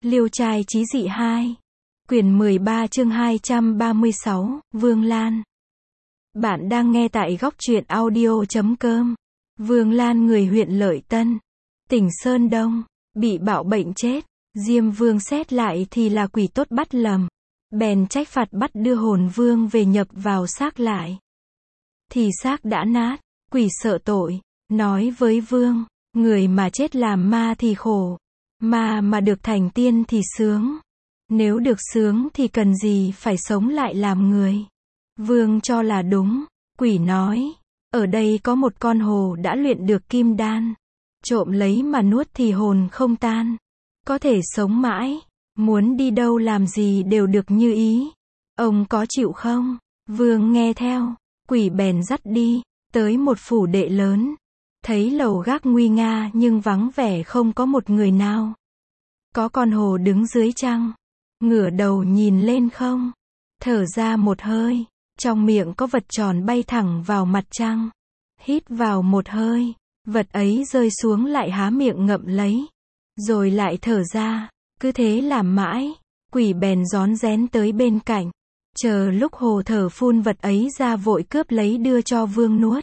Liêu trai chí dị 2. Quyển 13 chương 236, Vương Lan. Bạn đang nghe tại góc truyện audio.com. Vương Lan người huyện Lợi Tân, tỉnh Sơn Đông, bị bạo bệnh chết. Diêm Vương xét lại thì là quỷ tốt bắt lầm. Bèn trách phạt bắt đưa hồn vương về nhập vào xác lại. Thì xác đã nát, quỷ sợ tội, nói với Vương, người mà chết làm ma thì khổ. Mà được thành tiên thì sướng. Nếu được sướng thì cần gì phải sống lại làm người. Vương cho là đúng. Quỷ nói, ở đây có một con hồ đã luyện được kim đan. Trộm lấy mà nuốt thì hồn không tan. Có thể sống mãi. Muốn đi đâu làm gì đều được như ý. Ông có chịu không? Vương nghe theo. Quỷ bèn dắt đi, tới một phủ đệ lớn. Thấy lầu gác nguy nga nhưng vắng vẻ không có một người nào. Có con hồ đứng dưới trăng. Ngửa đầu nhìn lên không. Thở ra một hơi. Trong miệng có vật tròn bay thẳng vào mặt trăng. Hít vào một hơi. Vật ấy rơi xuống lại há miệng ngậm lấy. Rồi lại thở ra. Cứ thế làm mãi. Quỷ bèn rón rén tới bên cạnh. Chờ lúc hồ thở phun vật ấy ra vội cướp lấy đưa cho Vương nuốt.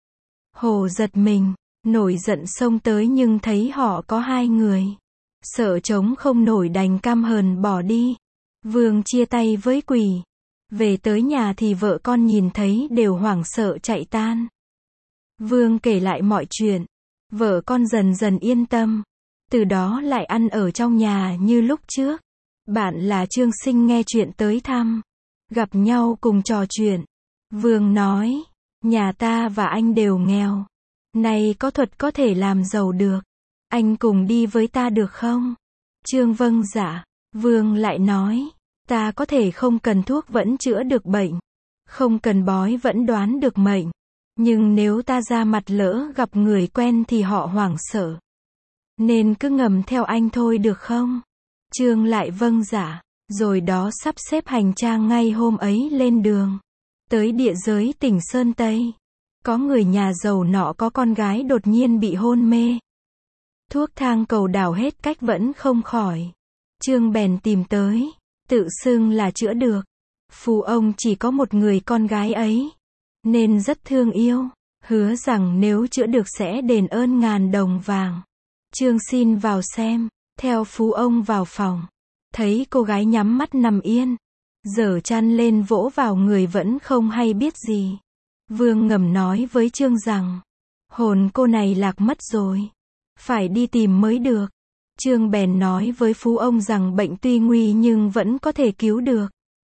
Hồ giật mình. Nổi giận xông tới nhưng thấy họ có hai người. Sợ chống không nổi đành căm hờn bỏ đi. Vương chia tay với quỷ. Về tới nhà thì vợ con nhìn thấy đều hoảng sợ chạy tan. Vương kể lại mọi chuyện. Vợ con dần dần yên tâm. Từ đó lại ăn ở trong nhà như lúc trước. Bạn là Trương Sinh nghe chuyện tới thăm. Gặp nhau cùng trò chuyện. Vương nói, nhà ta và anh đều nghèo. Nay có thuật có thể làm giàu được. Anh cùng đi với ta được không? Trương vâng dạ. Vương lại nói, ta có thể không cần thuốc vẫn chữa được bệnh. Không cần bói vẫn đoán được mệnh. Nhưng nếu ta ra mặt lỡ gặp người quen thì họ hoảng sợ. Nên cứ ngầm theo anh thôi được không? Trương lại vâng dạ. Rồi đó sắp xếp hành trang ngay hôm ấy lên đường. Tới địa giới tỉnh Sơn Tây. Có người nhà giàu nọ có con gái đột nhiên bị hôn mê. Thuốc thang cầu đảo hết cách vẫn không khỏi. Trương bèn tìm tới. Tự xưng là chữa được. Phù ông chỉ có một người con gái ấy. Nên rất thương yêu. Hứa rằng nếu chữa được sẽ đền ơn 1000 đồng vàng. Trương xin vào xem. Theo phú ông vào phòng. Thấy cô gái nhắm mắt nằm yên. Giở chăn lên vỗ vào người vẫn không hay biết gì. Vương ngầm nói với Trương rằng. Hồn cô này lạc mất rồi. Phải đi tìm mới được. Trương bèn nói với phú ông rằng bệnh tuy nguy nhưng vẫn có thể cứu được.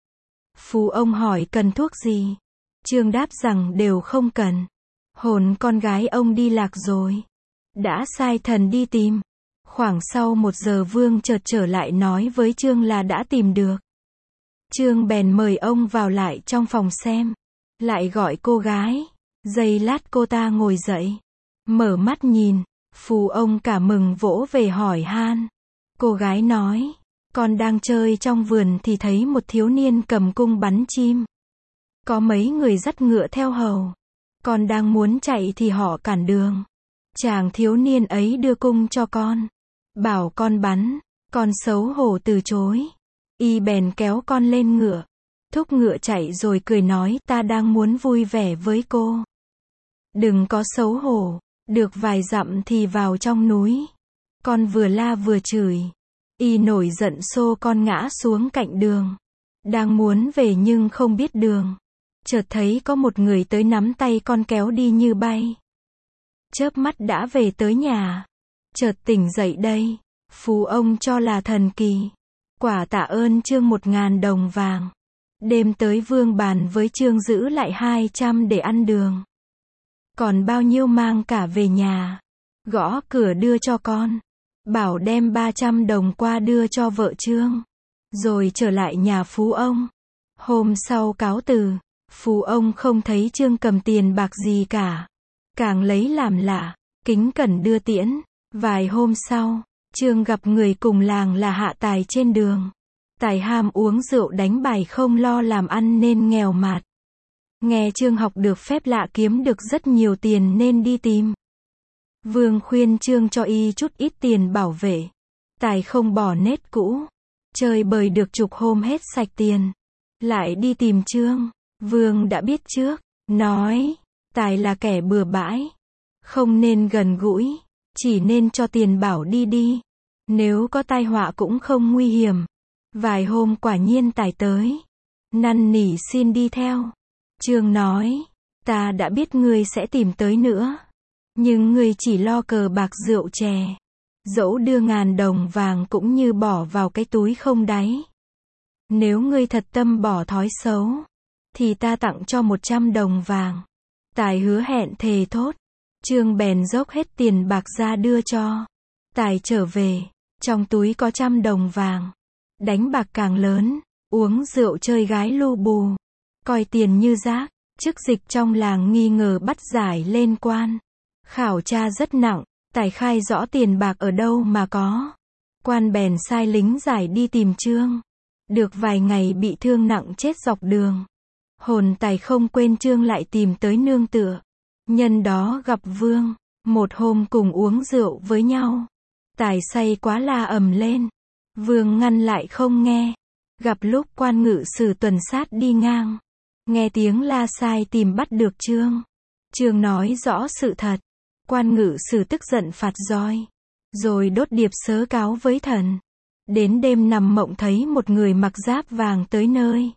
Phú ông hỏi cần thuốc gì. Trương đáp rằng đều không cần. Hồn con gái ông đi lạc rồi. Đã sai thần đi tìm. Khoảng sau 1 giờ Vương chợt trở lại nói với Trương là đã tìm được. Trương bèn mời ông vào lại trong phòng xem. Lại gọi cô gái. Giây lát cô ta ngồi dậy. Mở mắt nhìn. Phù ông cả mừng vỗ về hỏi han. Cô gái nói. Con đang chơi trong vườn thì thấy một thiếu niên cầm cung bắn chim. Có mấy người dắt ngựa theo hầu. Con đang muốn chạy thì họ cản đường. Chàng thiếu niên ấy đưa cung cho con. Bảo con bắn. Con xấu hổ từ chối. Y bèn kéo con lên ngựa. Thúc ngựa chạy rồi cười nói ta đang muốn vui vẻ với cô. Đừng có xấu hổ. Được vài dặm thì vào trong núi. Con vừa la vừa chửi. Y nổi giận xô con ngã xuống cạnh đường. Đang muốn về nhưng không biết đường. Chợt thấy có một người tới nắm tay con kéo đi như bay. Chớp mắt đã về tới nhà. Chợt tỉnh dậy đây. Phù ông cho là thần kỳ. Quả tạ ơn Trương 1000 đồng vàng. Đêm tới Vương bàn với Trương giữ lại 200 để ăn đường. Còn bao nhiêu mang cả về nhà. Gõ cửa đưa cho con. Bảo đem 300 đồng qua đưa cho vợ Trương. Rồi trở lại nhà phú ông. Hôm sau cáo từ. Phú ông không thấy Trương cầm tiền bạc gì cả. Càng lấy làm lạ. Kính cẩn đưa tiễn. Vài hôm sau. Trương gặp người cùng làng là Hạ Tài trên đường. Tài ham uống rượu đánh bài không lo làm ăn nên nghèo mạt. Nghe Trương học được phép lạ kiếm được rất nhiều tiền nên đi tìm. Vương khuyên Trương cho y chút ít tiền bảo vệ. Tài không bỏ nết cũ. Chơi bời được chục hôm hết sạch tiền. Lại đi tìm Trương. Vương đã biết trước. Nói. Tài là kẻ bừa bãi. Không nên gần gũi. Chỉ nên cho tiền bảo đi đi. Nếu có tai họa cũng không nguy hiểm. Vài hôm quả nhiên Tài tới. Năn nỉ xin đi theo. Trương nói. Ta đã biết ngươi sẽ tìm tới nữa. Nhưng ngươi chỉ lo cờ bạc rượu chè. Dẫu đưa 1000 đồng vàng cũng như bỏ vào cái túi không đáy. Nếu ngươi thật tâm bỏ thói xấu, thì ta tặng cho 100 đồng vàng. Tài hứa hẹn thề thốt. Trương bèn dốc hết tiền bạc ra đưa cho. Tài trở về, trong túi có 100 đồng vàng. Đánh bạc càng lớn, uống rượu chơi gái lu bù. Coi tiền như rác, chức dịch trong làng nghi ngờ bắt giải lên quan. Khảo tra rất nặng, Tài khai rõ tiền bạc ở đâu mà có. Quan bèn sai lính giải đi tìm Trương. Được vài ngày bị thương nặng chết dọc đường. Hồn Tài không quên Trương lại tìm tới nương tựa. Nhân đó gặp Vương. Một hôm cùng uống rượu với nhau. Tài say quá la ầm lên. Vương ngăn lại không nghe. Gặp lúc quan ngự sử tuần sát đi ngang. Nghe tiếng la sai tìm bắt được Trương. Trương nói rõ sự thật. Quan ngự sử tức giận phạt roi. Rồi đốt điệp sớ cáo với thần. Đến đêm nằm mộng thấy một người mặc giáp vàng tới nơi.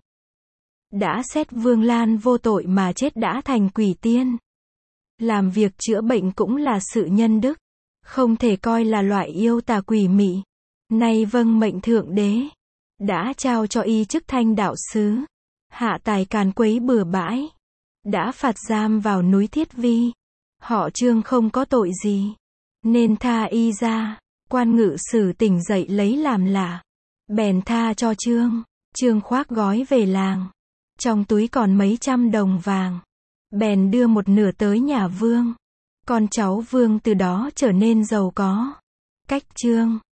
Đã xét Vương Lan vô tội mà chết đã thành quỷ tiên. Làm việc chữa bệnh cũng là sự nhân đức. Không thể coi là loại yêu tà quỷ mị. Nay vâng mệnh thượng đế. Đã trao cho y chức thanh đạo sứ. Hạ Tài càn quấy bừa bãi. Đã phạt giam vào núi Thiết Vi. Họ Trương không có tội gì. Nên tha y ra. Quan ngự sử tỉnh dậy lấy làm lạ. Bèn tha cho Trương. Trương khoác gói về làng. Trong túi còn mấy 100 đồng vàng. Bèn đưa một nửa tới nhà Vương. Con cháu Vương từ đó trở nên giàu có. Cách Trương.